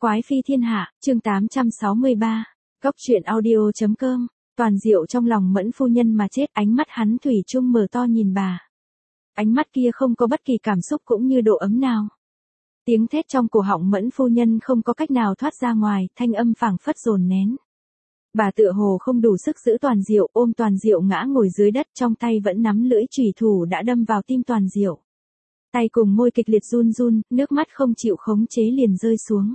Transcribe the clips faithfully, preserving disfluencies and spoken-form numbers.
Quái phi thiên hạ, chương tám trăm sáu mươi ba, Góc truyện audio chấm com. Toàn Diệu trong lòng Mẫn phu nhân mà chết, ánh mắt hắn thủy chung mở to nhìn bà. Ánh mắt kia không có bất kỳ cảm xúc cũng như độ ấm nào. Tiếng thét trong cổ họng Mẫn phu nhân không có cách nào thoát ra ngoài, thanh âm phảng phất dồn nén. Bà tựa hồ không đủ sức giữ Toàn Diệu, ôm Toàn Diệu ngã ngồi dưới đất, trong tay vẫn nắm lưỡi chùy thủ đã đâm vào tim Toàn Diệu. Tay cùng môi kịch liệt run run, nước mắt không chịu khống chế liền rơi xuống.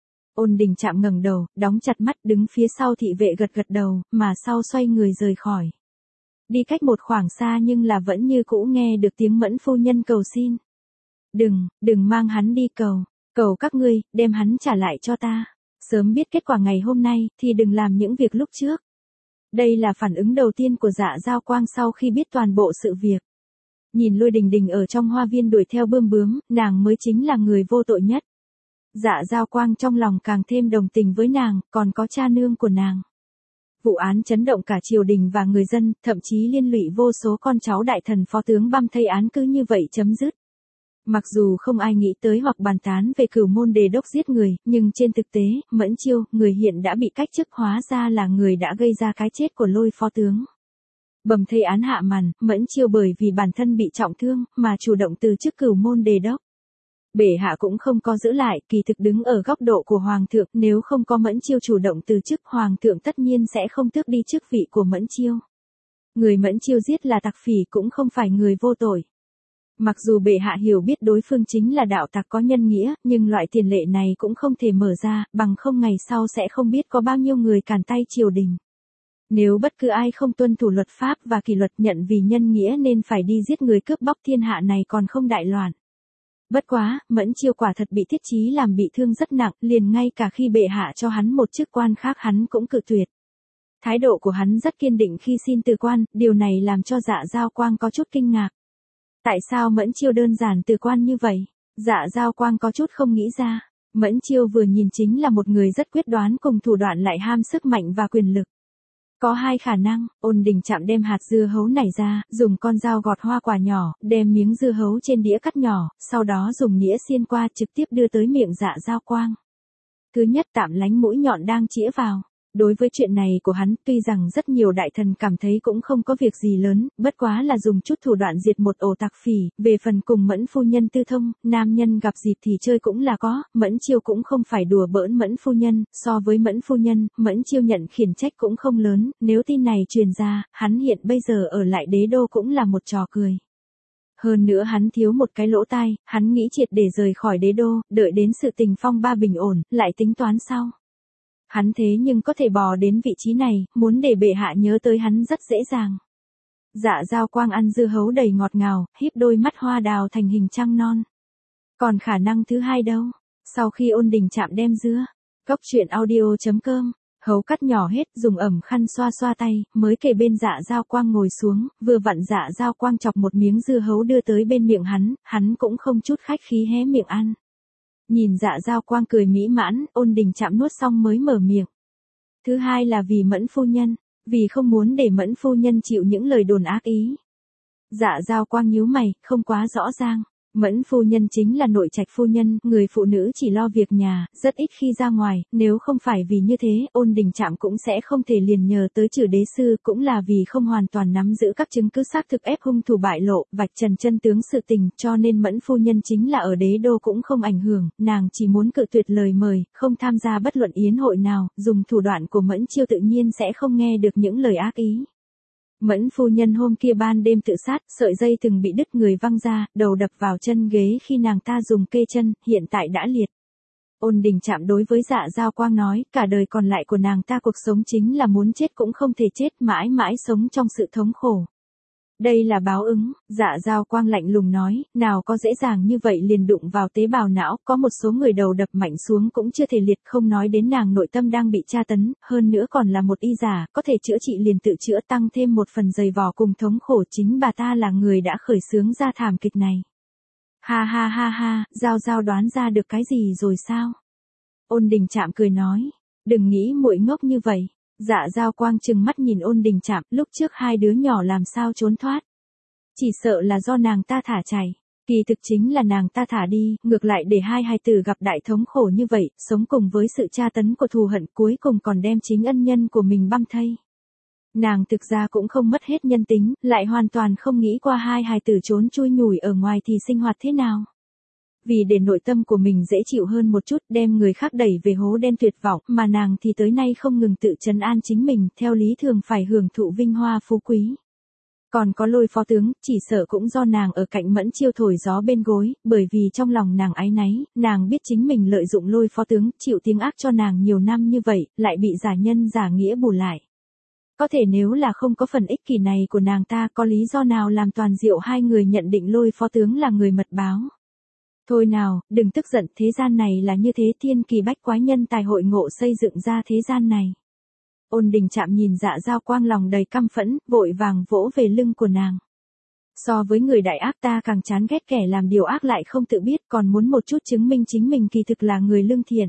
Ôn Đình Trạm ngẩng đầu, đóng chặt mắt, đứng phía sau thị vệ gật gật đầu, mà sau xoay người rời khỏi. Đi cách một khoảng xa nhưng là vẫn như cũ nghe được tiếng Mẫn phu nhân cầu xin. Đừng, đừng mang hắn đi cầu, cầu các ngươi, đem hắn trả lại cho ta. Sớm biết kết quả ngày hôm nay, thì đừng làm những việc lúc trước. Đây là phản ứng đầu tiên của Dạ Giao Quang sau khi biết toàn bộ sự việc. Nhìn Lôi Đình Đình ở trong hoa viên đuổi theo bươm bướm, nàng mới chính là người vô tội nhất. Dạ Giao Quang trong lòng càng thêm đồng tình với nàng, còn có cha nương của nàng. Vụ án chấn động cả triều đình và người dân, thậm chí liên lụy vô số con cháu đại thần phó tướng băm thây án cứ như vậy chấm dứt. Mặc dù không ai nghĩ tới hoặc bàn tán về Cửu Môn Đề Đốc giết người, nhưng trên thực tế, Mẫn Chiêu, người hiện đã bị cách chức, hóa ra là người đã gây ra cái chết của Lôi phó tướng. Bầm thây án hạ màn, Mẫn Chiêu bởi vì bản thân bị trọng thương, mà chủ động từ chức Cửu Môn Đề Đốc. Bệ hạ cũng không có giữ lại, kỳ thực đứng ở góc độ của Hoàng thượng, nếu không có Mẫn Chiêu chủ động từ chức, Hoàng thượng tất nhiên sẽ không tước đi chức vị của Mẫn Chiêu. Người Mẫn Chiêu giết là tặc phỉ cũng không phải người vô tội. Mặc dù bệ hạ hiểu biết đối phương chính là đạo tặc có nhân nghĩa, nhưng loại tiền lệ này cũng không thể mở ra, bằng không ngày sau sẽ không biết có bao nhiêu người cản tay triều đình. Nếu bất cứ ai không tuân thủ luật pháp và kỷ luật, nhận vì nhân nghĩa nên phải đi giết người cướp bóc thiên hạ này còn không đại loạn. Bất quá, Mẫn Chiêu quả thật bị Thiết Chí làm bị thương rất nặng, liền ngay cả khi bệ hạ cho hắn một chức quan khác hắn cũng cự tuyệt. Thái độ của hắn rất kiên định khi xin từ quan, điều này làm cho Dạ Giao Quang có chút kinh ngạc. Tại sao Mẫn Chiêu đơn giản từ quan như vậy? Dạ Giao Quang có chút không nghĩ ra. Mẫn Chiêu vừa nhìn chính là một người rất quyết đoán, cùng thủ đoạn lại ham sức mạnh và quyền lực. Có hai khả năng, Ôn Đình Trạm đem hạt dưa hấu nảy ra, dùng con dao gọt hoa quả nhỏ, đem miếng dưa hấu trên đĩa cắt nhỏ, sau đó dùng nĩa xiên qua trực tiếp đưa tới miệng Dạ Giao Quang. Thứ nhất, tạm lánh mũi nhọn đang chĩa vào. Đối với chuyện này của hắn, tuy rằng rất nhiều đại thần cảm thấy cũng không có việc gì lớn, bất quá là dùng chút thủ đoạn diệt một ổ tặc phỉ, về phần cùng Mẫn phu nhân tư thông, nam nhân gặp dịp thì chơi cũng là có, Mẫn Chiêu cũng không phải đùa bỡn Mẫn phu nhân, so với Mẫn phu nhân, Mẫn Chiêu nhận khiển trách cũng không lớn, nếu tin này truyền ra, hắn hiện bây giờ ở lại đế đô cũng là một trò cười. Hơn nữa hắn thiếu một cái lỗ tai, hắn nghĩ triệt để rời khỏi đế đô, đợi đến sự tình phong ba bình ổn, lại tính toán sau. Hắn thế nhưng có thể bò đến vị trí này, muốn để bệ hạ nhớ tới hắn rất dễ dàng. Dạ Giao Quang ăn dưa hấu đầy ngọt ngào, híp đôi mắt hoa đào thành hình trăng non. Còn khả năng thứ hai đâu? Sau khi Ôn Đình Trạm đem dưa, Góc truyện audio chấm com, hấu cắt nhỏ hết, dùng ẩm khăn xoa xoa tay, mới kề bên Dạ Giao Quang ngồi xuống, vừa vặn Dạ Giao Quang chọc một miếng dưa hấu đưa tới bên miệng hắn, hắn cũng không chút khách khí hé miệng ăn. Nhìn Dạ Giao Quang cười mỹ mãn, Ôn Đình Trạm nuốt xong mới mở miệng. Thứ hai là vì Mẫn phu nhân, vì không muốn để Mẫn phu nhân chịu những lời đồn ác ý. Dạ Giao Quang nhíu mày, không quá rõ ràng. Mẫn phu nhân chính là nội trạch phu nhân, người phụ nữ chỉ lo việc nhà, rất ít khi ra ngoài, nếu không phải vì như thế, Ôn Đình Trạm cũng sẽ không thể liền nhờ tới Trử đế sư, cũng là vì không hoàn toàn nắm giữ các chứng cứ xác thực ép hung thủ bại lộ, vạch trần chân tướng sự tình, cho nên Mẫn phu nhân chính là ở đế đô cũng không ảnh hưởng, nàng chỉ muốn cự tuyệt lời mời, không tham gia bất luận yến hội nào, dùng thủ đoạn của Mẫn Chiêu tự nhiên sẽ không nghe được những lời ác ý. Mẫn phu nhân hôm kia ban đêm tự sát, sợi dây từng bị đứt người văng ra, đầu đập vào chân ghế khi nàng ta dùng kê chân, hiện tại đã liệt. Ôn Đình Trạm đối với Dạ Giao Quang nói, cả đời còn lại của nàng ta cuộc sống chính là muốn chết cũng không thể chết, mãi mãi sống trong sự thống khổ. Đây là báo ứng, Dạ Giao Quang lạnh lùng nói, nào có dễ dàng như vậy liền đụng vào tế bào não, có một số người đầu đập mạnh xuống cũng chưa thể liệt, không nói đến nàng nội tâm đang bị tra tấn, hơn nữa còn là một y giả, có thể chữa trị liền tự chữa, tăng thêm một phần dày vò cùng thống khổ, chính bà ta là người đã khởi xướng ra thảm kịch này. Ha ha ha ha, Giao Giao đoán ra được cái gì rồi sao? Ôn Đình Trạm cười nói, đừng nghĩ muội ngốc như vậy. Dạ Giao Quang trừng mắt nhìn Ôn Đình Trạm, lúc trước hai đứa nhỏ làm sao trốn thoát. Chỉ sợ là do nàng ta thả chảy. Kỳ thực chính là nàng ta thả đi, ngược lại để hai hài tử gặp đại thống khổ như vậy, sống cùng với sự tra tấn của thù hận cuối cùng còn đem chính ân nhân của mình băm thây. Nàng thực ra cũng không mất hết nhân tính, lại hoàn toàn không nghĩ qua hai hài tử trốn chui nhủi ở ngoài thì sinh hoạt thế nào. Vì để nội tâm của mình dễ chịu hơn một chút, đem người khác đẩy về hố đen tuyệt vọng, mà nàng thì tới nay không ngừng tự trấn an chính mình, theo lý thường phải hưởng thụ vinh hoa phú quý. Còn có Lôi phó tướng, chỉ sợ cũng do nàng ở cạnh Mẫn Chiêu thổi gió bên gối, bởi vì trong lòng nàng áy náy, nàng biết chính mình lợi dụng Lôi phó tướng, chịu tiếng ác cho nàng nhiều năm như vậy, lại bị giả nhân giả nghĩa bù lại. Có thể nếu là không có phần ích kỷ này của nàng ta, có lý do nào làm Toàn Diệu hai người nhận định Lôi phó tướng là người mật báo. Thôi nào, đừng tức giận, thế gian này là như thế, thiên kỳ bách quái nhân tài hội ngộ xây dựng ra thế gian này. Ôn Đình Trạm nhìn Dạ Giao Quang lòng đầy căm phẫn, vội vàng vỗ về lưng của nàng. So với người đại ác ta càng chán ghét kẻ làm điều ác lại không tự biết, còn muốn một chút chứng minh chính mình kỳ thực là người lương thiện.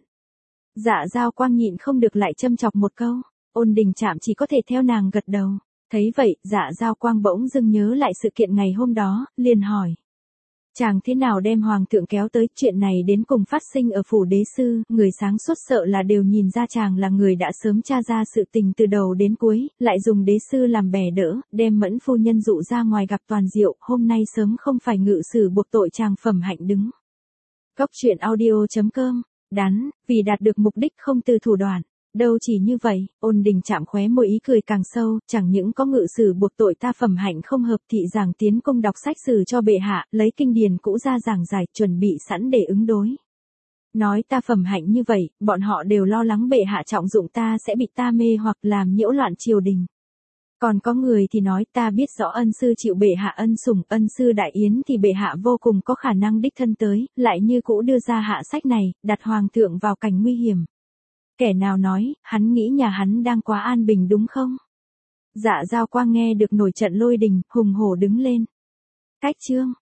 Dạ Giao Quang nhịn không được lại châm chọc một câu, Ôn Đình Trạm chỉ có thể theo nàng gật đầu. Thấy vậy, Dạ Giao Quang bỗng dưng nhớ lại sự kiện ngày hôm đó, liền hỏi. Chàng thế nào đem hoàng thượng kéo tới, chuyện này đến cùng phát sinh ở phủ đế sư, người sáng suốt sợ là đều nhìn ra chàng là người đã sớm tra ra sự tình từ đầu đến cuối, lại dùng đế sư làm bè đỡ, đem Mẫn phu nhân dụ ra ngoài gặp Toàn Diệu, hôm nay sớm không phải ngự sử buộc tội chàng phẩm hạnh đứng. Góc truyện audio chấm com, đắn, vì đạt được mục đích không từ thủ đoạn. Đâu chỉ như vậy, Ôn Đình Trạm khóe môi ý cười càng sâu, chẳng những có ngự sử buộc tội ta phẩm hạnh không hợp, thị giảng tiến công đọc sách sử cho bệ hạ, lấy kinh điển cũ ra giảng giải, chuẩn bị sẵn để ứng đối. Nói ta phẩm hạnh như vậy, bọn họ đều lo lắng bệ hạ trọng dụng ta sẽ bị ta mê hoặc làm nhiễu loạn triều đình. Còn có người thì nói ta biết rõ ân sư chịu bệ hạ ân sủng, ân sư đại yến thì bệ hạ vô cùng có khả năng đích thân tới, lại như cũ đưa ra hạ sách này, đặt hoàng thượng vào cảnh nguy hiểm. Kẻ nào nói, hắn nghĩ nhà hắn đang quá an bình đúng không? Dạ Giao Quang nghe được nổi trận lôi đình, hùng hổ đứng lên. Cách chương.